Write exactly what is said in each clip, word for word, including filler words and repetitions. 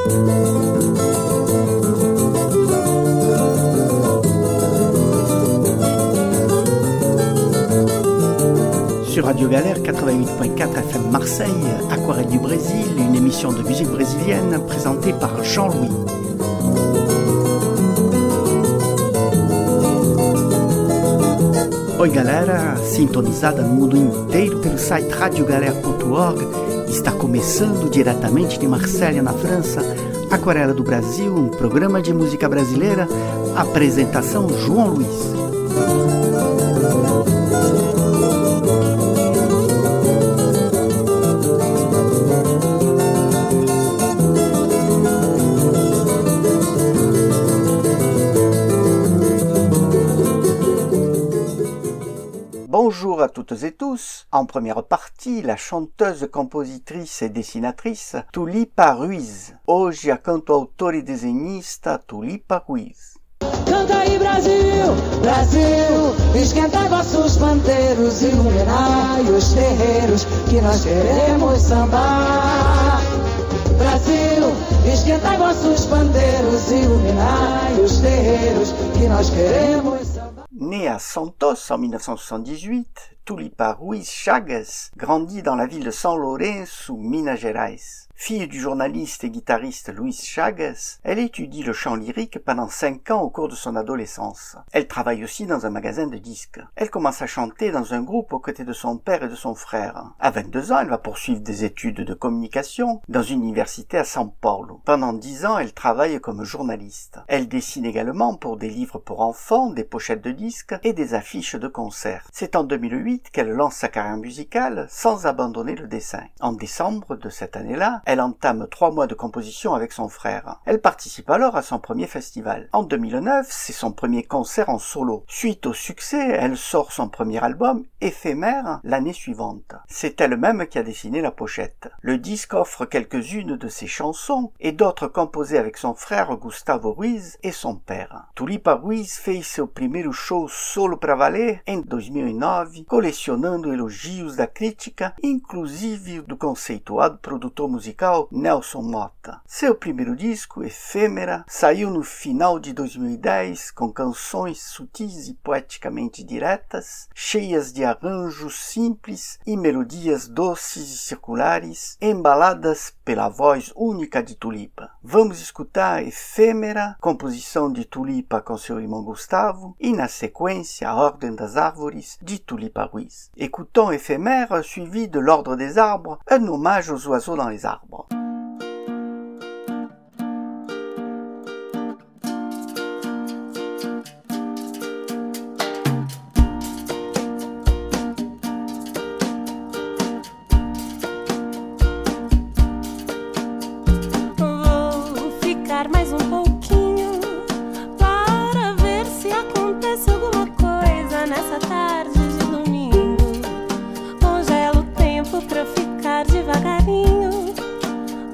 Sur Radio Galère quatre-vingt-huit point quatre F M Marseille, Aquarelle du Brésil, une émission de musique brésilienne présentée par Jean-Louis. Oi galera, sintonizada no mundo inteiro pelo site radio galera ponto org, está começando diretamente de Marselha, na França, Aquarela do Brasil, um programa de música brasileira, apresentação João Luiz. Bonjour à toutes et tous. En première partie, la chanteuse, compositrice et dessinatrice Tulipa Ruiz. Hoje a canto-autora e desenhista Tulipa Ruiz. Canta aí Brasil, Brasil, esquentai vossos pandeiros, iluminai os terreiros, que nós queremos sambar. Brasil, esquentai vossos pandeiros, iluminai os terreiros, que nós queremos sambar. Née à Santos en dix-neuf cent soixante-dix-huit, Tulipa Ruiz Chagas grandit dans la ville de São Lourenço, Minas Gerais. Fille du journaliste et guitariste Luis Chagas, elle étudie le chant lyrique pendant cinq ans au cours de son adolescence. Elle travaille aussi dans un magasin de disques. Elle commence à chanter dans un groupe aux côtés de son père et de son frère. À vingt-deux ans, elle va poursuivre des études de communication dans une université à São Paulo. Pendant dix ans, elle travaille comme journaliste. Elle dessine également pour des livres pour enfants, des pochettes de disques et des affiches de concerts. C'est en deux mille huit qu'elle lance sa carrière musicale sans abandonner le dessin. En décembre de cette année-là, elle entame trois mois de composition avec son frère. Elle participe alors à son premier festival. En deux mille neuf, c'est son premier concert en solo. Suite au succès, elle sort son premier album, Éphémère, l'année suivante. C'est elle-même qui a dessiné la pochette. Le disque offre quelques-unes de ses chansons et d'autres composées avec son frère Gustavo Ruiz et son père. Tulipa Ruiz fez seu primeiro show solo pra valer em dois mil e nove, colecionando elogios da crítica, inclusive do conceituado produtor musical Nelson Motta. Seu primeiro disco, Efêmera, saiu no final de dois mil e dez com canções sutis e poeticamente diretas, cheias de arranjos simples e melodias doces e circulares, embaladas pela voz única de Tulipa. Vamos escutar Efêmera, composição de Tulipa com seu irmão Gustavo, e na sequência A Ordem das Árvores de Tulipa Ruiz. Écoutons Éphémère suivi de L'Ordre des Arbres, un hommage aux oiseaux dans les arbres. Vou ficar mais um pouquinho para ver se acontece alguma coisa nessa tarde de domingo. Congela o tempo pra ficar devagarinho.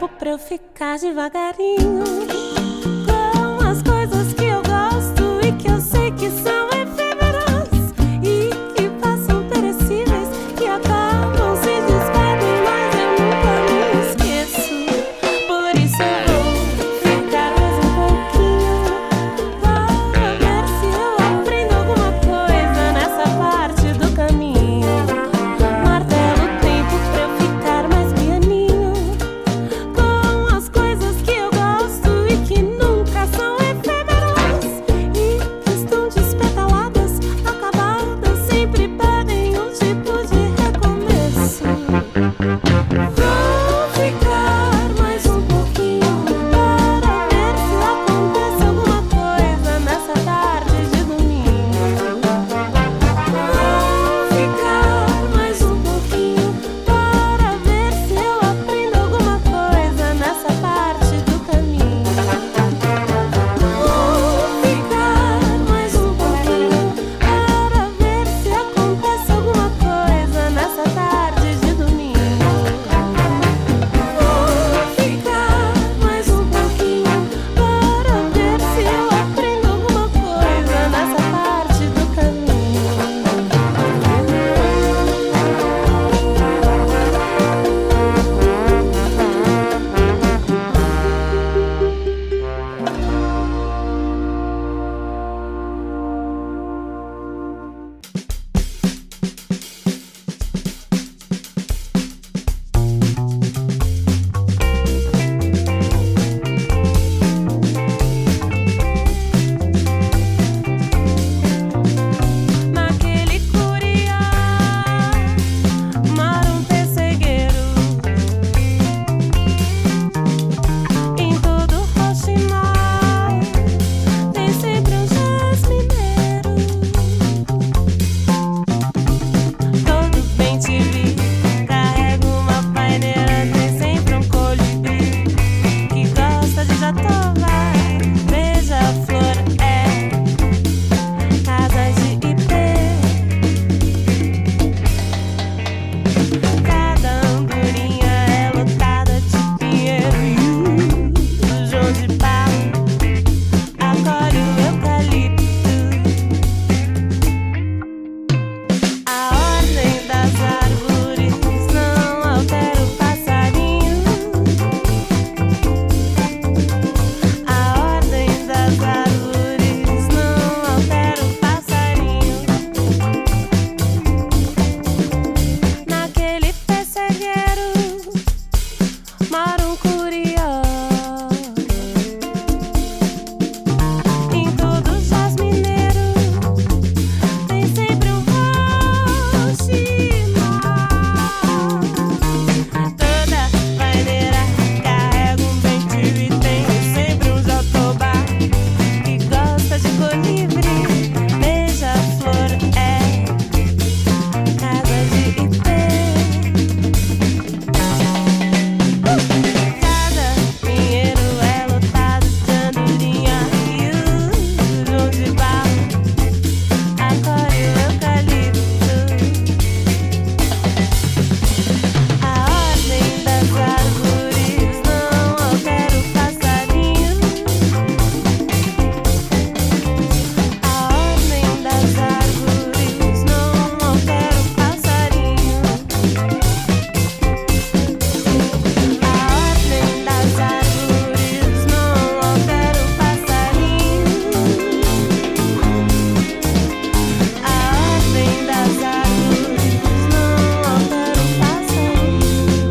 tempo pra eu ficar devagarinho com as coisas que eu gosto e que eu sei que são efêmeras e que passam perecíveis, que acabam, se despedem, mas eu nunca me esqueço. Por isso eu vou ficar mais um pouquinho para ver se eu aprendo alguma coisa nessa parte do caminho. Martelo o tempo pra eu ficar mais pianinho com as coisas que eu gosto e que nunca são efêmeras e que estão despetaladas, acabadas, sempre pedem um tipo de recomeço. Vou ficar mais um pouquinho para ver se acontece alguma coisa nessa tarde de domingo. Vou ficar mais um pouquinho para ver se eu aprendo alguma coisa nessa parte do caminho. Vou ficar mais um pouquinho para ver se acontece alguma coisa nessa tarde de domingo. Vou ficar mais um pouquinho para ver se eu aprendo alguma coisa nessa parte do caminho. Naquele curió mora um pessegueiro. Em todo roxinol tem sempre um jasmineiro. Todo bem te vi, carrega uma paineira, tem sempre um colibri que gosta de jatobá. Beija-flor é casa de ipê. Cada andorinha é lotada de pinheiro e o João de Barro acolhe o eucalipto. A ordem das árvores não altera o passarinho. A ordem das árvores não altera o passarinho. Naquele pessegueiro mora um curió. Em todo jasmineiro tem sempre um roxinol. Toda paineira carrega um bem-te-vi, tem sempre um jatobá que gosta de colibri. Beija-flor é casa de ipê. Cada pinheiro é lotado de andorinha e o João de Barro acolhe o eucalipto. A ordem das árvores não altera o passarinho. A ordem das árvores não altera o passarinho. A ordem das árvores não altera o passarinho. A ordem das árvores não altera o passarinho.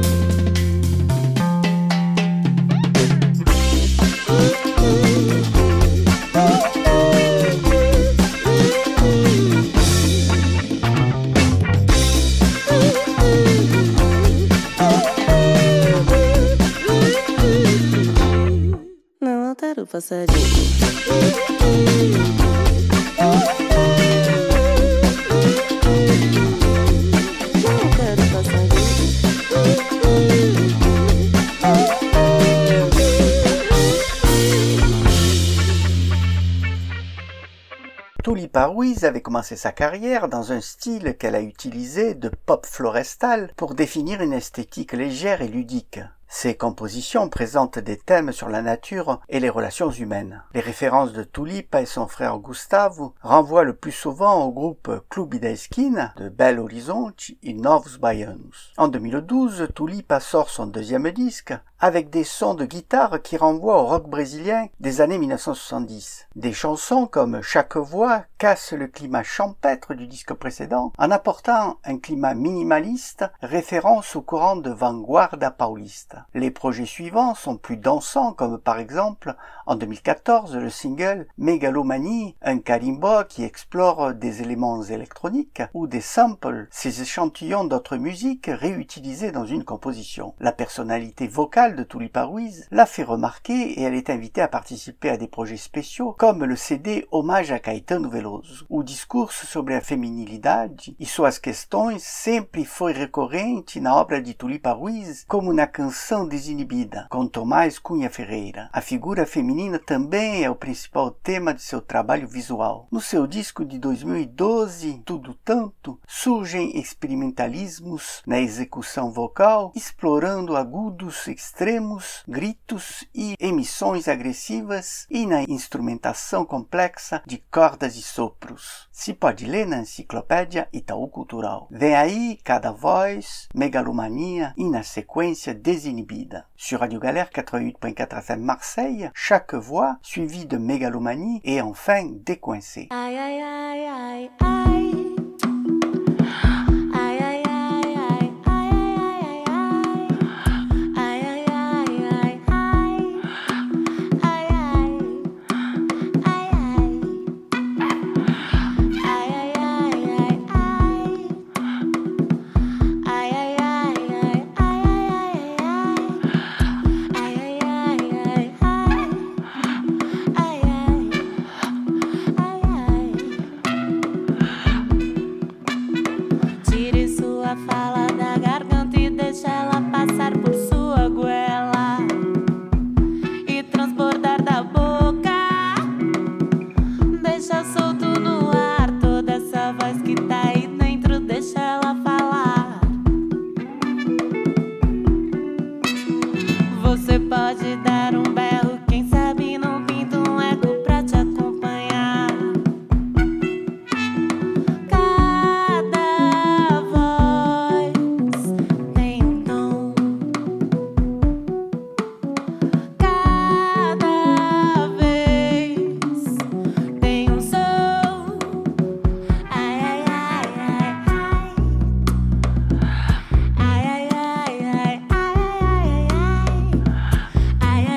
Não altera o passarinho. Não altera o passarinho. Tulipa Ruiz avait commencé sa carrière dans un style qu'elle a utilisé de pop florestal pour définir une esthétique légère et ludique. Ses compositions présentent des thèmes sur la nature et les relations humaines. Les références de Tulipa et son frère Gustavo renvoient le plus souvent au groupe Clube da Esquina de Belo Horizonte et Novos Baianos. En deux mille douze, Tulipa sort son deuxième disque avec des sons de guitare qui renvoient au rock brésilien des années mille neuf cent soixante-dix. Des chansons comme Chaque voix cassent le climat champêtre du disque précédent en apportant un climat minimaliste, référence au courant de vanguarda paulista. Les projets suivants sont plus dansants, comme par exemple en deux mille quatorze le single Megalomanie, un kalimba qui explore des éléments électroniques ou des samples, ces échantillons d'autres musiques réutilisés dans une composition. La personnalité vocale de Tulipa Ruiz l'a fait remarquer et elle est invitée à participer à des projets spéciaux comme le C D Hommage a Caetano Veloso. O discurso sobre a feminilidade e suas questões sempre foi recorrente na obra de Tulipa Ruiz como na canção Desinibida, com Tomás Cunha Ferreira. A figura feminina também é o principal tema de seu trabalho visual. No seu disco de dois mil e doze, Tudo Tanto, surgem experimentalismos na execução vocal, explorando agudos extremos, gritos e emissões agressivas e na instrumentação complexa de cordas e sopros. Se pode ler na enciclopédia Itaú Cultural. Vem aí Cada Voz, Megalomania e na sequência Desinibida. Sur Radio Galère quatre-vingt-huit point quatre F M Marseille, Chaque Voix, suivi de Mégalomanie et enfin Décoincé. Ai, ai, ai, ai, ai. Ai,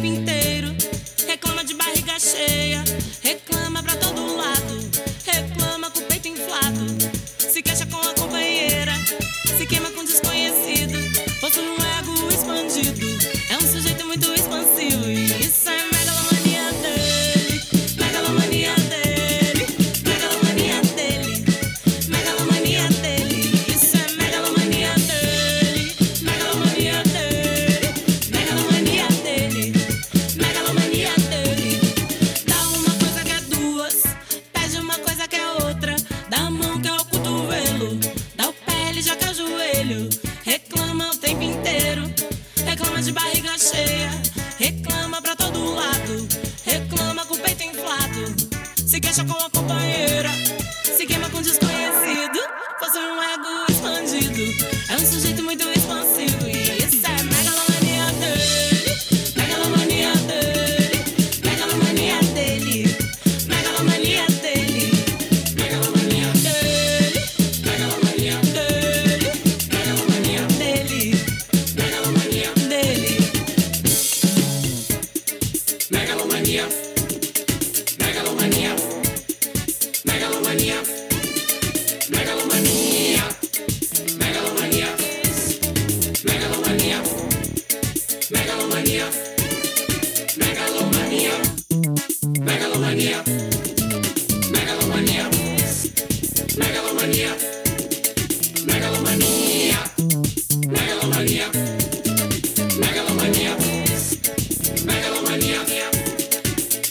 tempo inteiro. Reclama de barriga cheia, reclama pra todo lado, reclama com o peito inflado, se queixa com a companheira, se queima com desconhecido, possui um ego expandido, é um sujeito muito expansivo e isso é megalomania dele, megalomania dele, megalomania dele, megalomania dele, isso é megalomania dele, megalomania dele, megalomania dele, megalomania dele. Dá uma coisa que é duas, pede uma coisa que é outra, dá a mão que é o cotovelo, dá o pé, ele já quer o joelho, reclama o tempo inteiro, reclama de barriga cheia, reclama pra todo lado, reclama com o peito inflado, se queixa com a companheira, se queima com desconhecido, possui um ego expandido, é um sujeito muito expansivo e isso é megalomania dele, megalomania dele, megalomania dele, megalomania dele, megalomania dele, megalomania dele, megalomania dele, megalomania dele. Megalomania, megalomania, megalomania, megalomania, megalomania, megalomania, megalomania, megalomania, megalomania, megalomania, megalomania, megalomania, megalomania, megalomania, megalomania,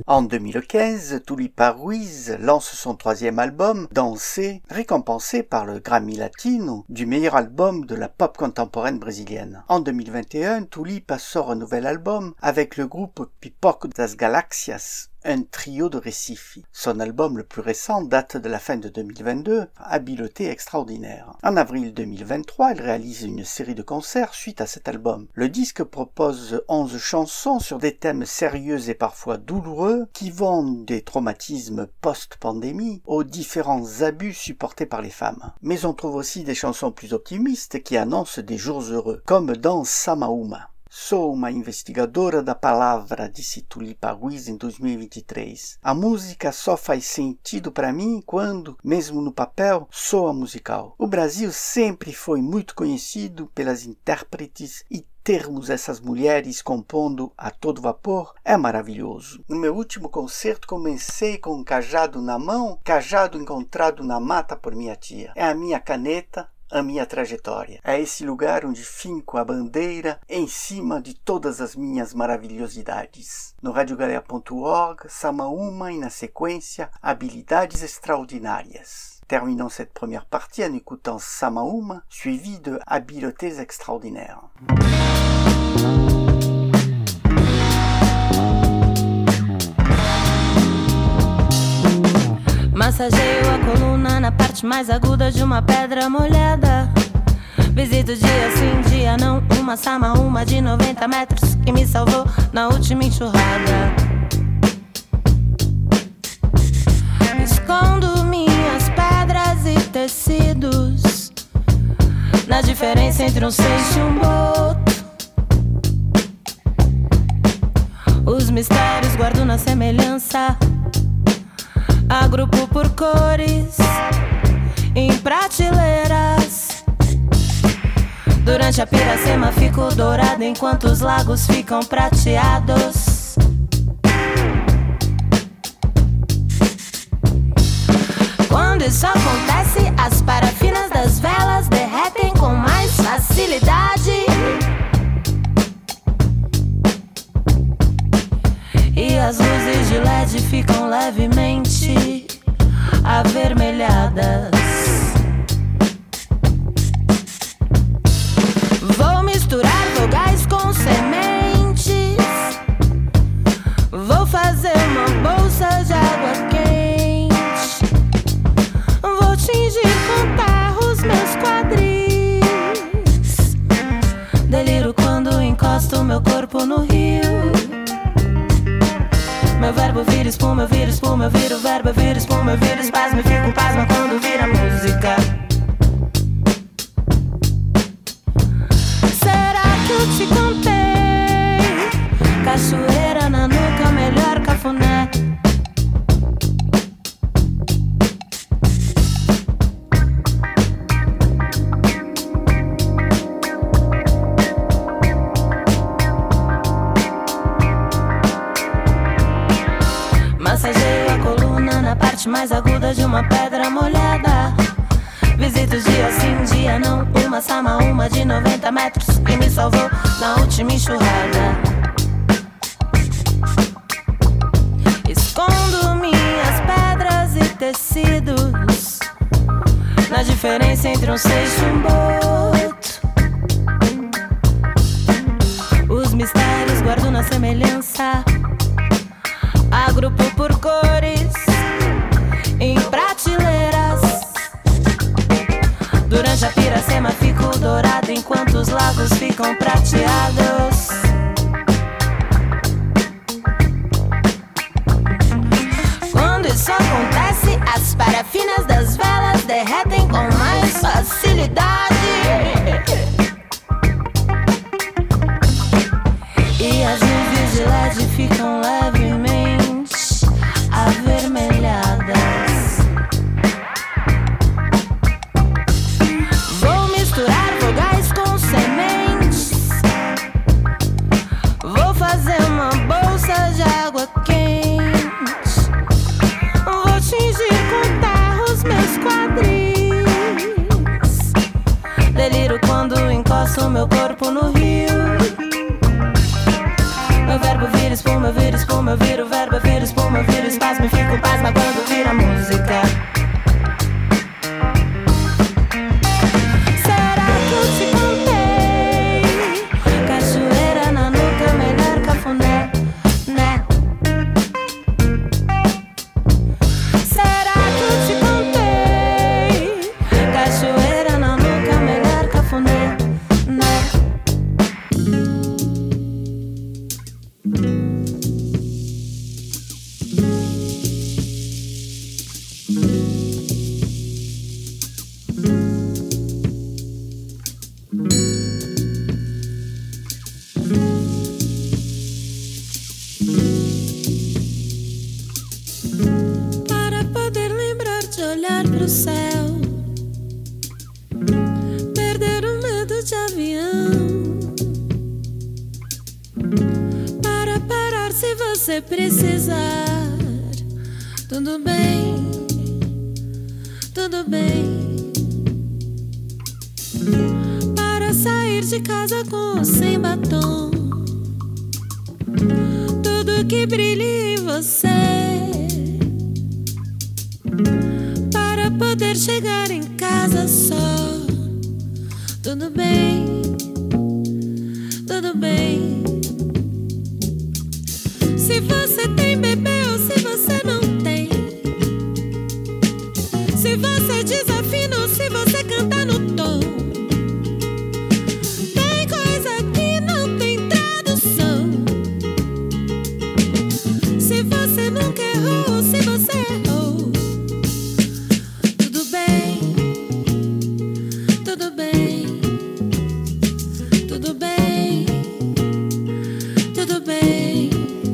En deux mille quinze, Tulipa Ruiz lance son troisième album, Danser, récompensé par le Grammy Latino du meilleur album de la pop contemporaine brésilienne. En deux mille vingt et un, Tulipa sort un nouvel album avec le groupe Pipoco das Galáxias, un trio de Recife. Son album le plus récent date de la fin de deux mille vingt-deux, Habileté extraordinaire. En avril deux mille vingt-trois, elle réalise une série de concerts suite à cet album. Le disque propose onze chansons sur des thèmes sérieux et parfois douloureux qui vont des traumatismes post-pandémie aux différents abus supportés par les femmes. Mais on trouve aussi des chansons plus optimistes qui annoncent des jours heureux, comme dans Samaúma. Sou uma investigadora da palavra, disse Tulipa Ruiz em dois mil e vinte e três. A música só faz sentido para mim quando, mesmo no papel, soa musical. O Brasil sempre foi muito conhecido pelas intérpretes e termos essas mulheres compondo a todo vapor é maravilhoso. No meu último concerto comecei com um cajado na mão, cajado encontrado na mata por minha tia. É a minha caneta, a minha trajetória. É esse lugar onde finco a bandeira em cima de todas as minhas maravilhosidades. No radiogalea ponto org, Samaúma e na sequência, Habilidades Extraordinárias. Terminons cette première partie en écoutant Samaúma, suivi de Habiletés Extraordinaires. Massageio a coluna na parte mais aguda de uma pedra molhada. Visito dia sim, dia não, uma Samaúma de noventa metros que me salvou na última enxurrada. Escondo minhas pedras e tecidos na diferença entre um seixo e um boto. Os mistérios guardo na semelhança, agrupo por cores, em prateleiras. Durante a piracema fico dourado enquanto os lagos ficam prateados. Quando isso acontece, as parafinas das velas derretem com mais facilidade. E as luzes de L E D ficam levemente avermelhadas. Vou misturar vogais com sementes. Vou fazer uma bolsa de água quente. Vou tingir com terra os meus quadris. Deliro quando encosto meu corpo no rio. Meu verbo vira espuma, eu viro espuma, eu viro verbo, eu viro espuma, eu viro espasmo, eu fico pasma quando vira música. Será que eu te contei? Cachoeira na nuca, melhor cafuné. Massageio a coluna na parte mais aguda de uma pedra molhada. Visito dia sim, dia não, uma Samaúma de noventa metros que me salvou na última enxurrada. Escondo minhas pedras e tecidos na diferença entre um seixo e um boto. Os mistérios guardo na semelhança, agrupo por cores, em prateleiras. Durante a piracema fico dourado enquanto os lagos ficam prateados. Quando isso acontece, as parafinas das velas derretem com mais facilidade. E as luzes de L E D ficam levemente avermelhadas. Vou misturar vogais com sementes. Vou fazer uma bolsa de água quente. Vou tingir com terra os meus quadris. Deliro quando encosto meu corpo no rio. Meu verbo vira espuma, eu viro espuma, eu viro verbo, eu viro espuma. pro céu, perder o medo de avião, para parar se você precisar. Tudo bem, tudo bem. Para sair de casa com ou sem batom, tudo que brilhe em você, para poder chegar em casa só. Tudo bem, tudo bem. Se você tem bebê ou se você não tem, se você desafina ou se você canta no tom, tem coisa que não tem tradução. Se você nunca errou ou se você errou, tudo bem, tudo bem, tudo bem, tudo bem.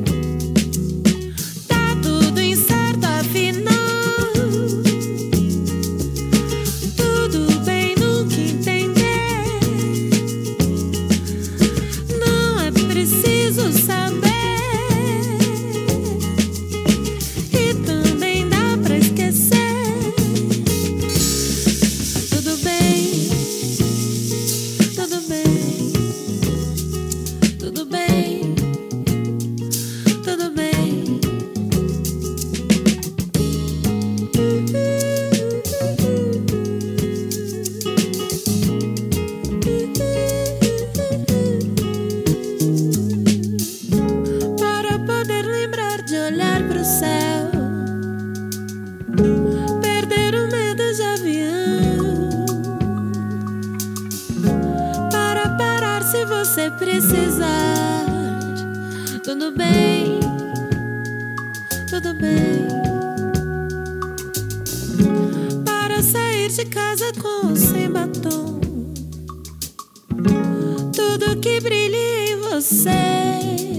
Tá tudo incerto afinal, tudo bem nunca entender. Não é preciso saber, e também dá pra esquecer. Tudo bem, tudo bem, tudo bem, tudo bem. Para poder lembrar de olhar pro céu, perder o medo de avião, para parar se você precisar. Tudo bem, tudo bem. Para sair de casa com ou sem batom, tudo que brilhe em você,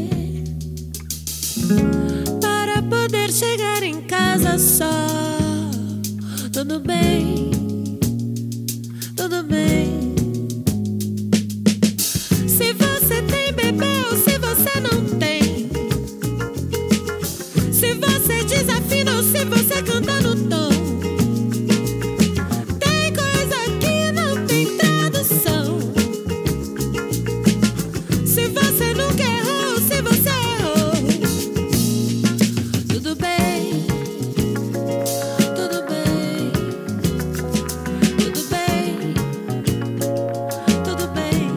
para poder chegar em casa só. Tudo bem, tudo bem. Se você tem bebê ou se você não tem, se você desafina ou se você canta no tom, tem coisa que não tem tradução. Se você nunca errou ou se você errou, tudo bem, tudo bem, tudo bem, tudo bem.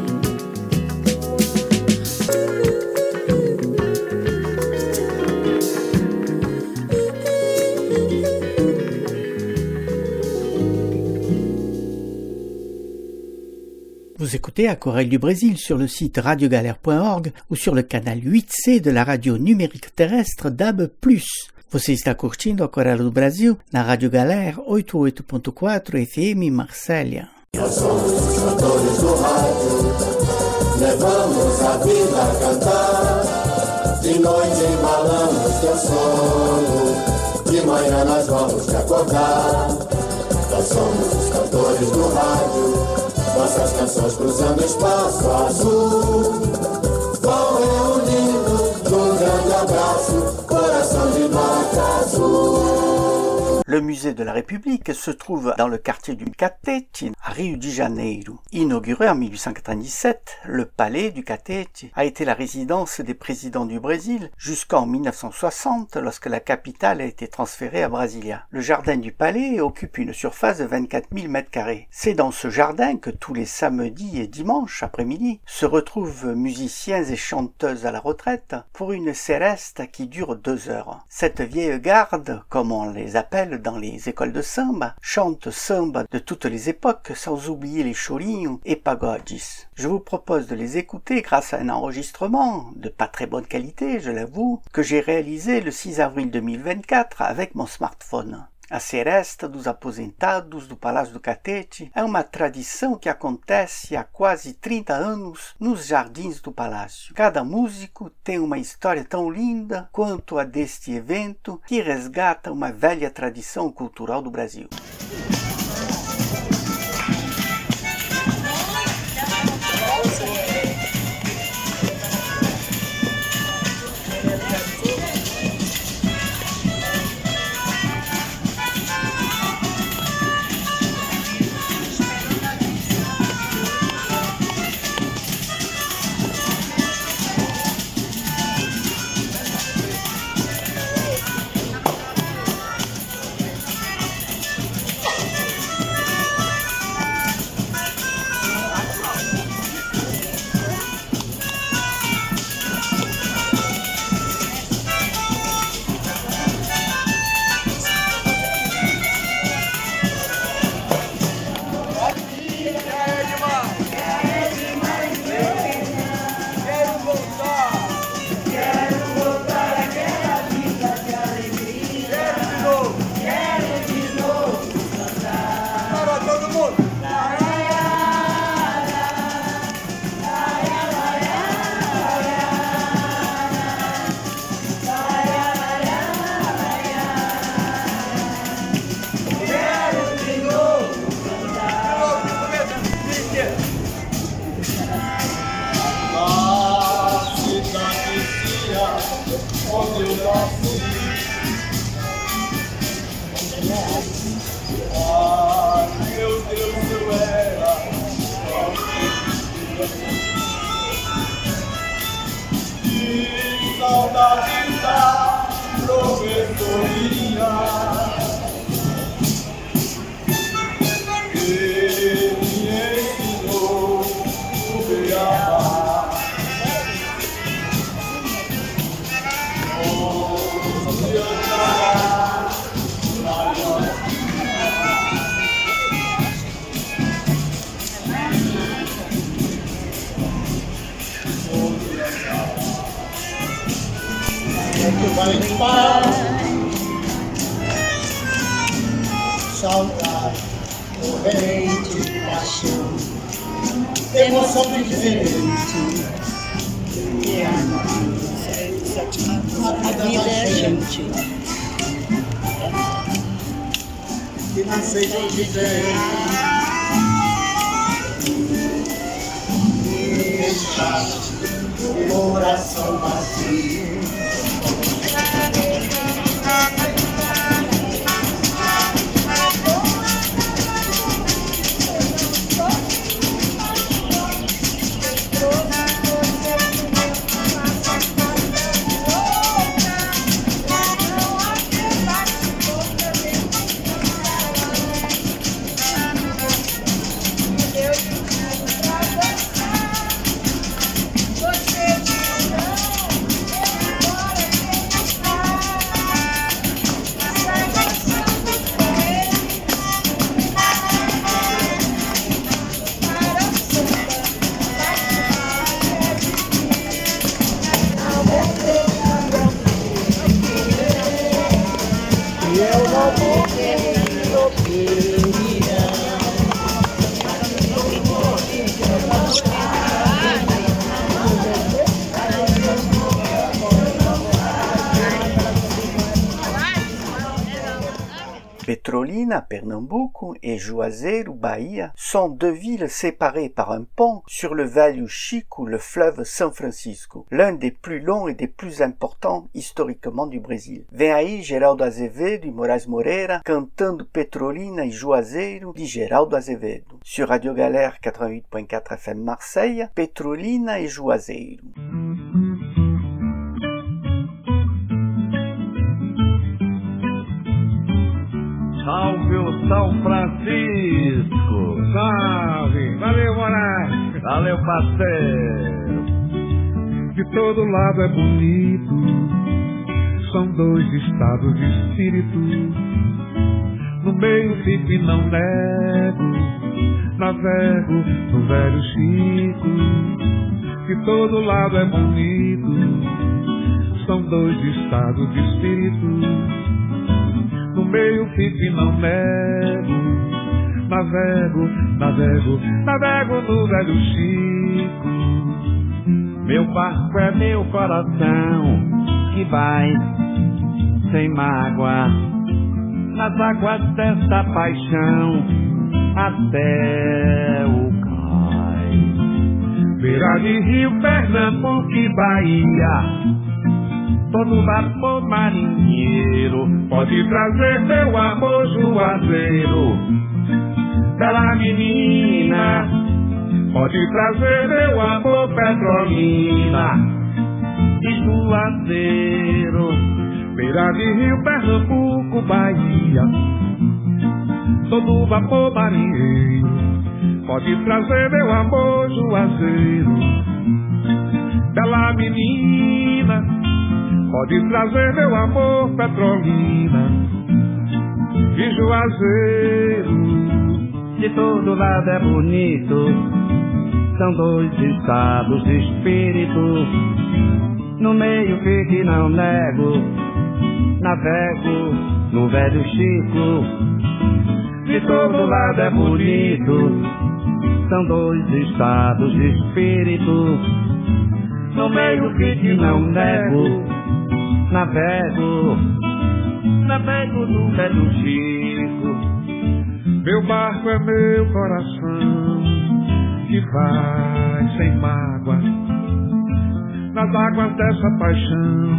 Vous écoutez Aquarelle du Brésil sur le site radiogalère point org ou sur le canal huit C de la radio numérique terrestre D A B plus. Você está curtindo Aquarelle do Brasil na Rádio Galère oitenta e oito ponto quatro F M Marsella. Nós somos os cantores do rádio, levamos a vida a cantar. De noite embalamos teu sono, de manhã nós vamos te acordar. Nós somos os cantores do rádio, nossas canções cruzando espaço azul. Vão reunindo num grande abraço, coração de nota azul. Le musée de la République se trouve dans le quartier du Catete, à Rio de Janeiro. Inauguré en mille huit cent quatre-vingt-dix-sept, le palais du Catete a été la résidence des présidents du Brésil jusqu'en mille neuf cent soixante, lorsque la capitale a été transférée à Brasilia. Le jardin du palais occupe une surface de vingt-quatre mille mètres carrés. C'est dans ce jardin que tous les samedis et dimanches après-midi se retrouvent musiciens et chanteuses à la retraite pour une seresta qui dure deux heures. Cette vieille garde, comme on les appelle dans les écoles de samba, chante samba de toutes les époques, sans oublier les chorinhos et pagodis. Je vous propose de les écouter grâce à un enregistrement, de pas très bonne qualité, je l'avoue, que j'ai réalisé le six avril deux mille vingt-quatre avec mon smartphone. A seresta dos aposentados do Palácio do Catete é uma tradição que acontece há quase trinta anos nos jardins do palácio. Cada músico tem uma história tão linda quanto a deste evento que resgata uma velha tradição cultural do Brasil. Saudade da professoria que me ensinou o beabá. Onde andará na nossa vai limpar saudade, corrente de paixão, emoção diferente que a vida, a vida é gente que não seja diferente e deixar o coração vazio. Petrolina, Pernambuco, et Juazeiro, Bahia, sont deux villes séparées par un pont sur le Velho Chico, le fleuve São Francisco, l'un des plus longs et des plus importants historiquement du Brésil. Vem aí Geraldo Azevedo e Moraes Moreira cantando Petrolina e Juazeiro de Geraldo Azevedo. Sur Radio Galère quatre-vingt-huit point quatre F M Marseille, Petrolina e Juazeiro. Salve o São Francisco! Salve! Valeu, Moraes! Valeu, parceiro! De todo lado é bonito, são dois estados de espírito. No meio fico e não nego, navego no Velho Chico. De todo lado é bonito, são dois estados de espírito. No meio fico e não nego. Navego, navego, navego no velho Chico. Meu barco é meu coração que vai sem mágoa nas águas desta paixão até o cais. Beira de rio, Pernambuco e Bahia, todo vapor marinheiro pode trazer meu amor juazeiro. Bela menina, pode trazer meu amor Petrolina e Juazeiro. Beira de rio, Pernambuco, Bahia, todo vapor marinheiro pode trazer meu amor Juazeiro. Bela menina, pode trazer meu amor Petrolina e Juazeiro. De todo lado é bonito, são dois estados de espírito. No meio fico e não nego, navego no velho Chico. De todo lado é bonito, são dois estados de espírito. No meio fico e não nego, navego, navego no velho Chico. Meu barco é meu coração que vai sem mágoa nas águas dessa paixão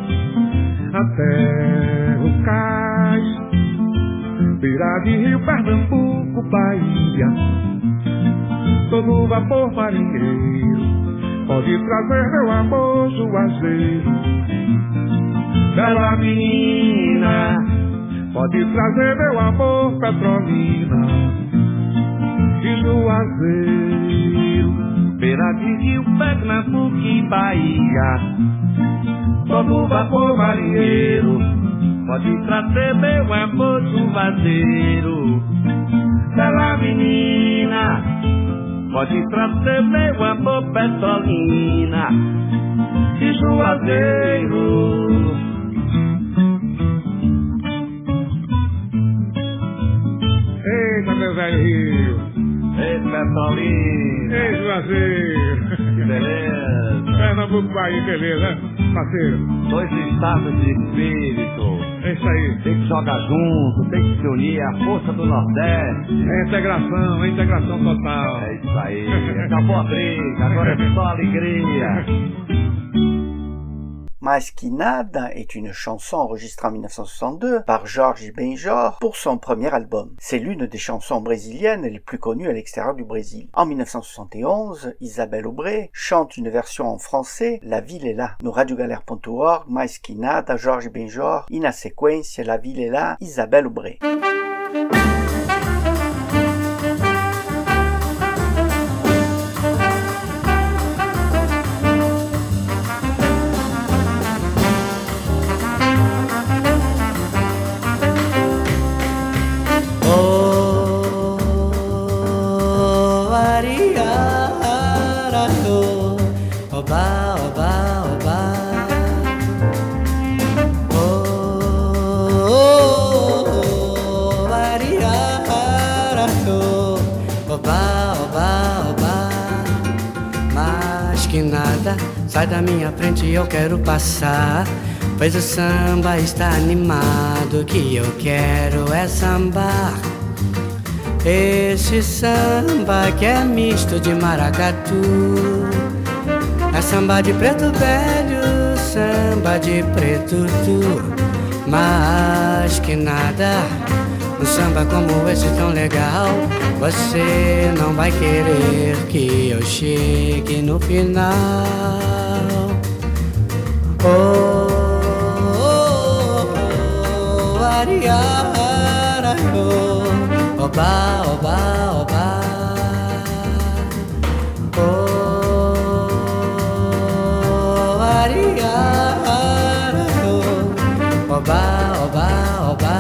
até o cais. Beira de rio, Pernambuco, Bahia, todo vapor marinheiro pode trazer meu amor Juazeiro. Bela menina, pode trazer meu amor Petrolina e Juazeiro. Beira de rio, Pernambuco e Bahia, todo vapor marinheiro pode trazer meu amor Juazeiro. Bela menina, pode trazer meu amor Petrolina e Juazeiro. Eita, meu velho rio. Ei, Petrolina. Ei, Juazeiro. Que beleza. Pernambuco, Bahia, beleza, né, parceiro? Dois estados de espírito. É isso aí. Tem que jogar junto, tem que se unir, é a força do Nordeste. É integração, é integração total. É isso aí. Acabou a briga, agora é só alegria. Mais que nada est une chanson enregistrée en mille neuf cent soixante-deux par Jorge Benjor pour son premier album. C'est l'une des chansons brésiliennes les plus connues à l'extérieur du Brésil. En mille neuf cent soixante et onze, Isabelle Aubray chante une version en français, La ville est là. No radiogalère ponto org, Mais que nada, Jorge Benjor, e na sequência, La ville est là, Isabelle Aubray. Sai da minha frente, eu quero passar, pois o samba está animado. O que eu quero é sambar. Esse samba que é misto de maracatu, é samba de preto velho, samba de preto tu. Mas que nada, um samba como esse tão legal, você não vai querer que eu chegue no final. Oh, oh, oh, ariara, oh, oba, oba, oba. Oh, ariara, oh, oba, oba, oba.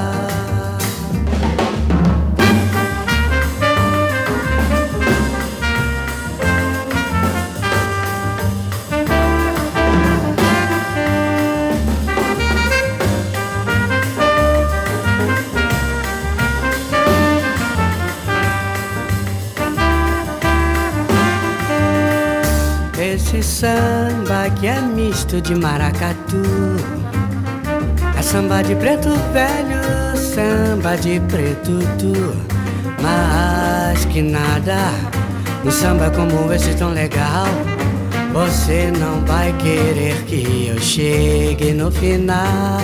samba que é misto de maracatu. É samba de preto velho, samba de preto tu. Mas que nada, um samba como esse tão legal, você não vai querer que eu chegue no final.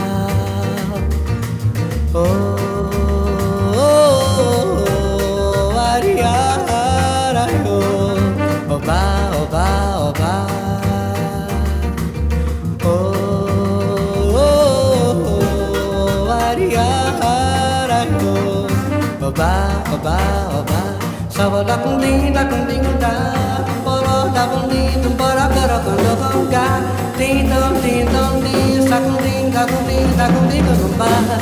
Oh, oh, oh, oh, ariara, oh, oba, oba, oba. Oh, oh, oh, ariara, oh, oba, oba, oba. Só da cundim, da cundim, da poró, da bundim, do bora, bora, quando vão cá. Tim, tom, tim, tom, tim, sa cundim, da cundim, da cundim, do bora.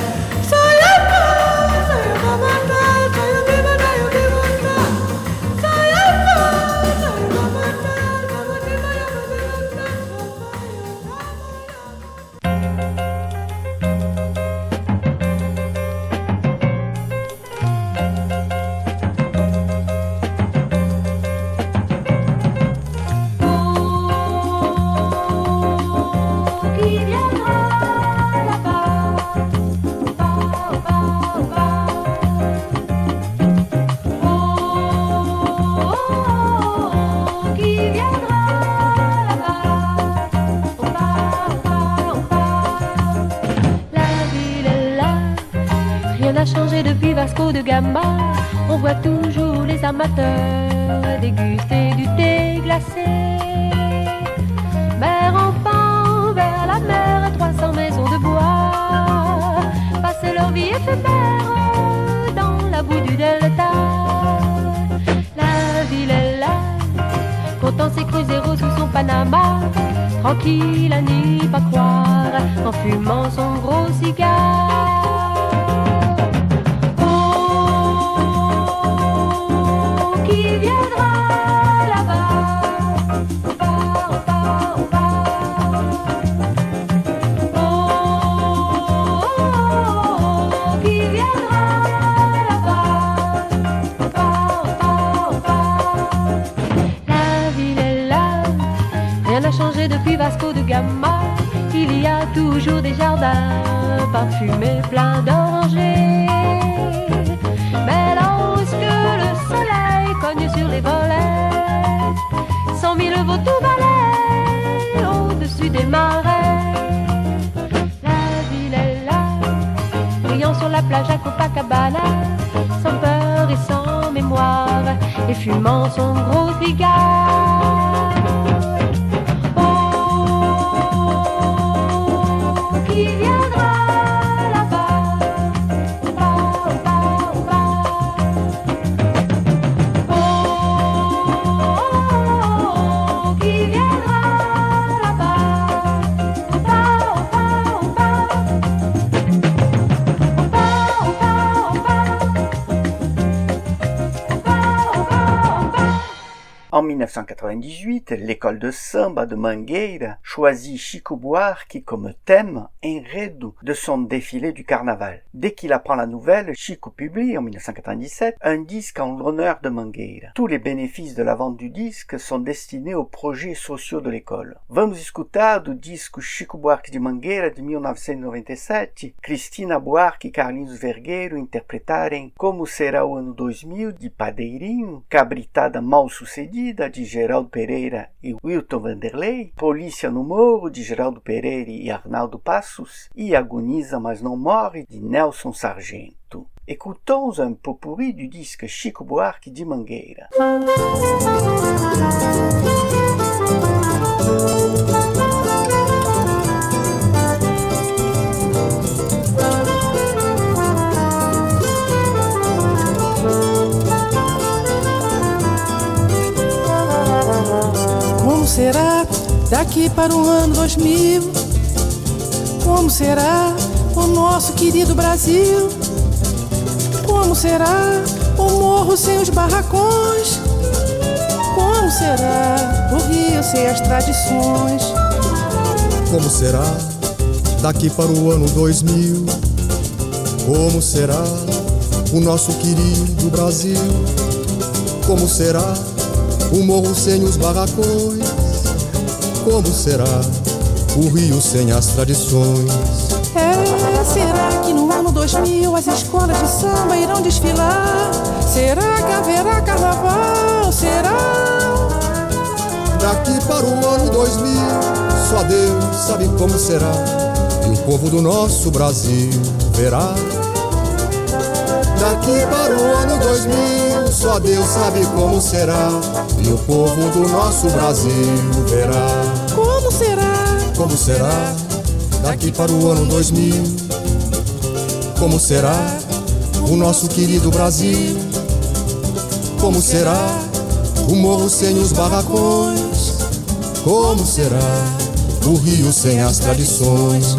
Vasco de Gama, on voit toujours les amateurs déguster du thé glacé. Mère enfant vers la mer, trois cents maisons de bois, passer leur vie éphémère dans la boue du delta. La ville est là, comptant ses cruzeros sous son Panama, tranquille à n'y pas croire, en fumant son gros cigare. Vasco de Gama, il y a toujours des jardins parfumés pleins d'orangers. Mais lorsque le soleil cogne sur les volets, cent mille vautours-valets au-dessus des marais. La ville est là, brillant sur la plage à Copacabana, sans peur et sans mémoire, et fumant son gros cigare. En mille neuf cent quatre-vingt-dix-huit, l'école de samba de Mangueira choisit Chico Buarque comme thème Enredo de son défilé du carnaval. Dès qu'il apprend la nouvelle, Chico publie en mille neuf cent quatre-vingt-dix-sept un disque en l'honneur de Mangueira. Tous les bénéfices de la vente du disque sont destinés aux projets sociaux de l'école. Vamos escutar do disco Chico Buarque de Mangueira de mil novecentos e noventa e sete, Cristina Buarque e Carlinhos Vergueiro interpretarem Como Será o Ano dois mil de Padeirinho, Cabritada Mal Sucedida de Geraldo Pereira e Wilton Vanderlei, Polícia no Morro de Geraldo Pereira e Arnaldo Passos e Agoniza Mas Não Morre de Nelson Sargento. Écoutons un pot-pourri du disque Chico Buarque de Mangueira. Como será daqui para o ano dois mil? Como será o nosso querido Brasil? Como será o morro sem os barracões? Como será o Rio sem as tradições? Como será daqui para o ano dois mil? Como será o nosso querido Brasil? Como será o morro sem os barracões? como será o Rio sem as tradições? É, será que no ano dois mil as escolas de samba irão desfilar? Será que haverá carnaval? Será? Daqui para o ano dois mil, só Deus sabe como será, e o povo do nosso Brasil verá. Daqui para o ano dois mil, só Deus sabe como será, e o povo do nosso Brasil verá. Como será? Como será? Daqui para o ano dois mil, como será o nosso querido Brasil? Como será o morro sem os barracões? Como será o Rio sem as tradições?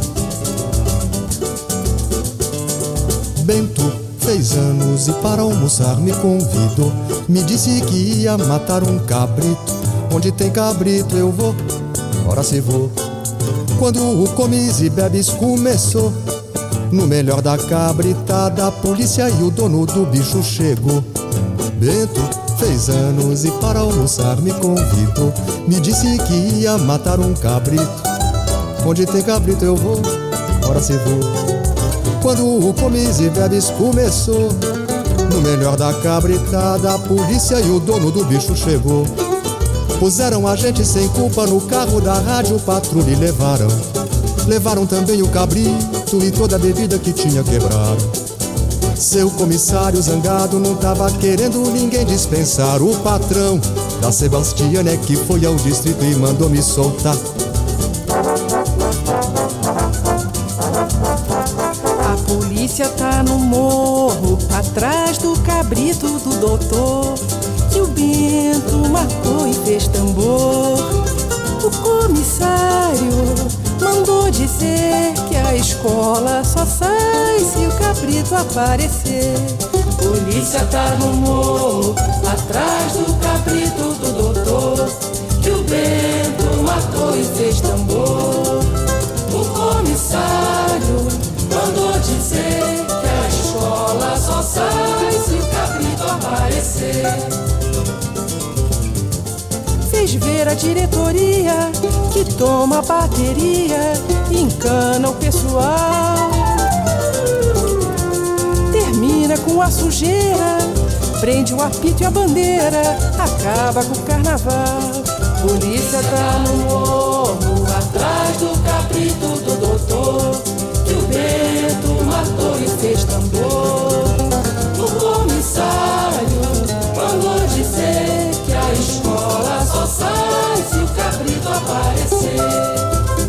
Bento fez anos e para almoçar me convidou. Me disse que ia matar um cabrito. Onde tem cabrito eu vou, ora se vou. Quando o comes e bebes começou, no melhor da cabritada, a polícia e o dono do bicho chegou. Bento fez anos e para almoçar me convidou. Me disse que ia matar um cabrito. Onde tem cabrito eu vou, ora se vou. Quando o comes e bebes começou, no melhor da cabritada, a polícia e o dono do bicho chegou. Puseram a gente sem culpa no carro da rádio patrulha e levaram. Levaram também o cabrito e toda a bebida que tinha quebrado. Seu comissário zangado não tava querendo ninguém dispensar. O patrão da Sebastiana é que foi ao distrito e mandou me soltar. A polícia tá no morro, atrás do cabrito do doutor, que o Bento matou e fez tambor. O comissário mandou dizer que a escola só sai se o cabrito aparecer. Polícia tá no morro, atrás do cabrito do doutor, que o Bento matou e fez tambor. O comissário mandou dizer que a escola só sai se o cabrito aparecer. Fez ver a diretoria que toma bateria e encana o pessoal. Termina com a sujeira, prende o apito e a bandeira, acaba com o carnaval. Polícia tá no morro, atrás do cabrito do doutor, que o Bento matou e fez tambor. O comissário mandou dizer que a escola só sai se o cabrito aparecer.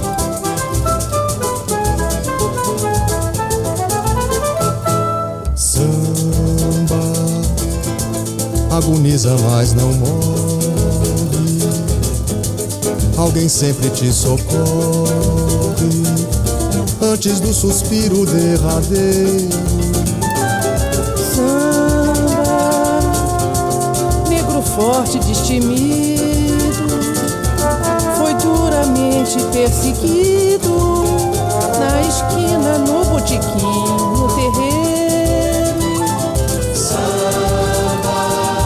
Samba agoniza, mas não morre. Alguém sempre te socorre antes do suspiro derradeiro. Samba, negro forte, destemido, foi duramente perseguido na esquina, no botequim, no terreiro. Samba,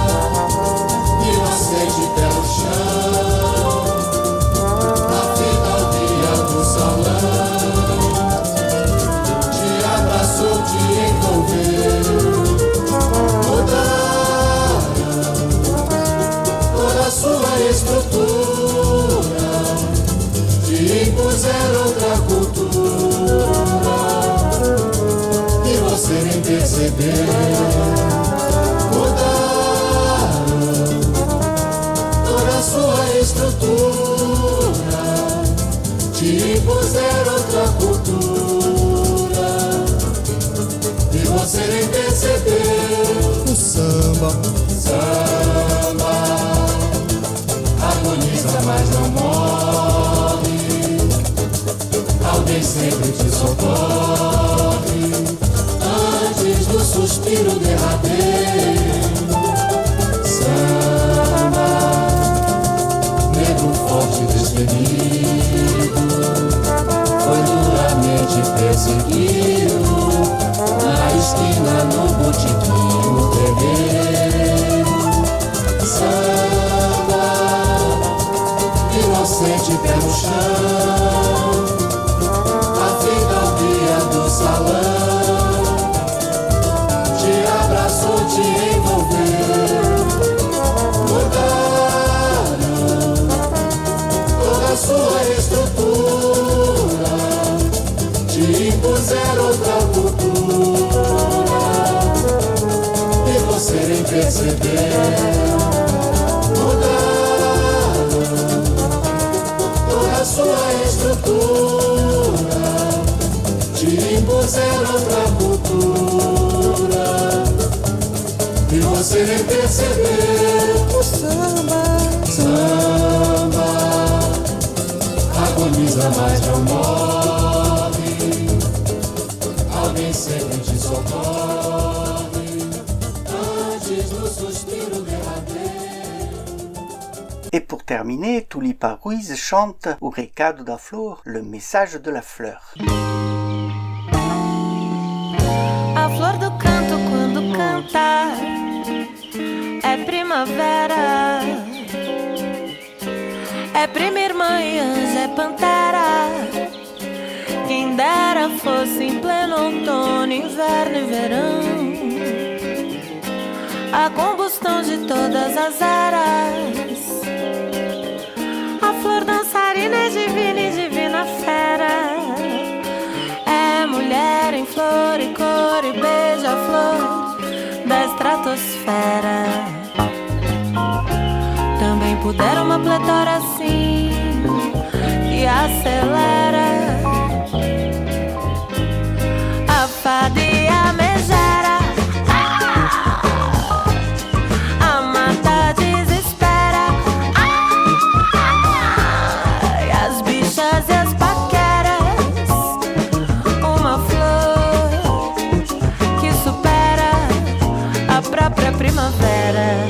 inocente pé no chão, na final do salão, te abraçou, te envolveu, mudaram toda a sua estrutura, te impuseram outra cultura e você nem percebeu. Mudaram toda a sua estrutura, te impuseram outra cultura e você nem percebeu. O samba, samba agoniza, mas não morre. Alguém sempre te socorre antes do suspiro derradeiro. Samba, negro forte destemido, foi duramente perseguido na esquina, no botequim, no terreiro. Samba, inocente impuseram outra cultura e você nem percebeu. Mudaram toda a sua estrutura, te impuseram outra cultura e você nem percebeu. O samba, samba agoniza, mas não morre. Alguém sempre te socorre antes do suspiro derradeiro. Et pour terminer, Tulipa Ruiz chante au recado da flor le message de la fleur. A flor do canto quando canta é primavera, é prima irmã e anjo, é pantera. Quem dera fosse em pleno outono, inverno e verão, a combustão de todas as eras. A flor dançarina é divina e divina fera, é mulher em flor e cor e beija-flor da estratosfera. Também pudera uma pletora assim que acelera a fada e a megera. A mata desespera, e as bichas e as paqueras. Uma flor que supera a própria primavera.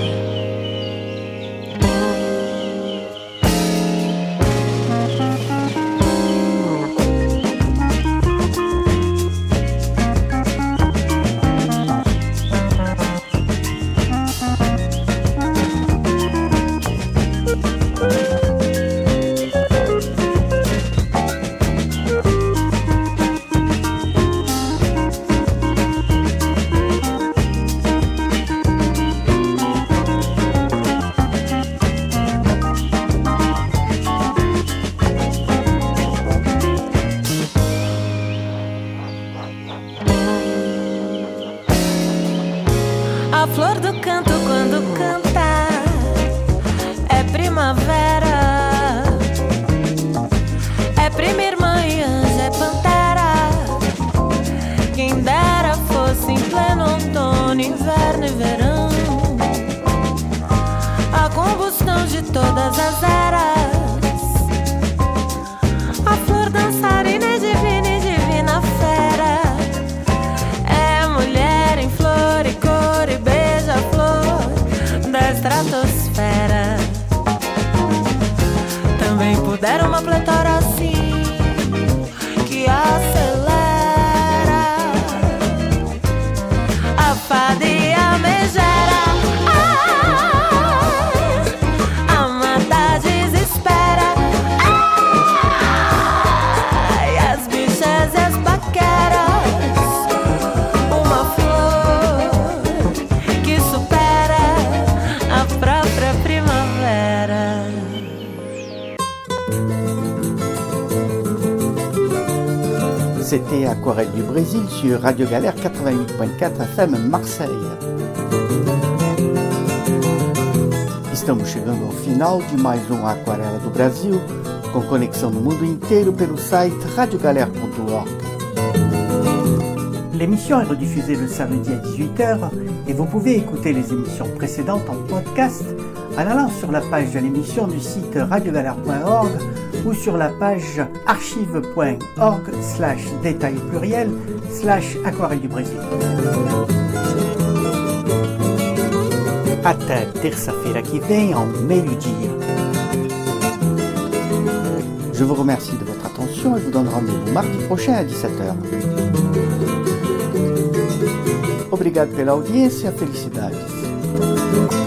A flor do canto quando canta é primavera, é prima irmã e anjo, é pantera. Quem dera fosse em pleno outono, inverno e verão, a combustão de todas as eras. A flor dançarina é divina e divina fera, é mulher em flor e cor e beija-flor da estratosfera. Também pudera uma pletora assim que acelera a fada e a megera. A mata desespera, e as bichas e as paqueras. Uma flor que supera a própria primavera. C'était Aquarelle du Brésil sur Radio Galère quatre-vingt-huit point quatre F M Marseille. Estamos chegando ao final de mais um Aquarela do Brasil, com conexão no mundo inteiro pelo site radio galère point org. L'émission est rediffusée le samedi à dix-huit heures et vous pouvez écouter les émissions précédentes en podcast en allant sur la page de l'émission du site radio galère point org ou sur la page archive point org slash détail pluriel slash aquarelle du Brésil. Até terça-feira que vem ao meio-dia. Je vous remercie de votre attention et vous donne rendez-vous mardi prochain à dix-sept heures. Obrigado pela audiência, felicidades.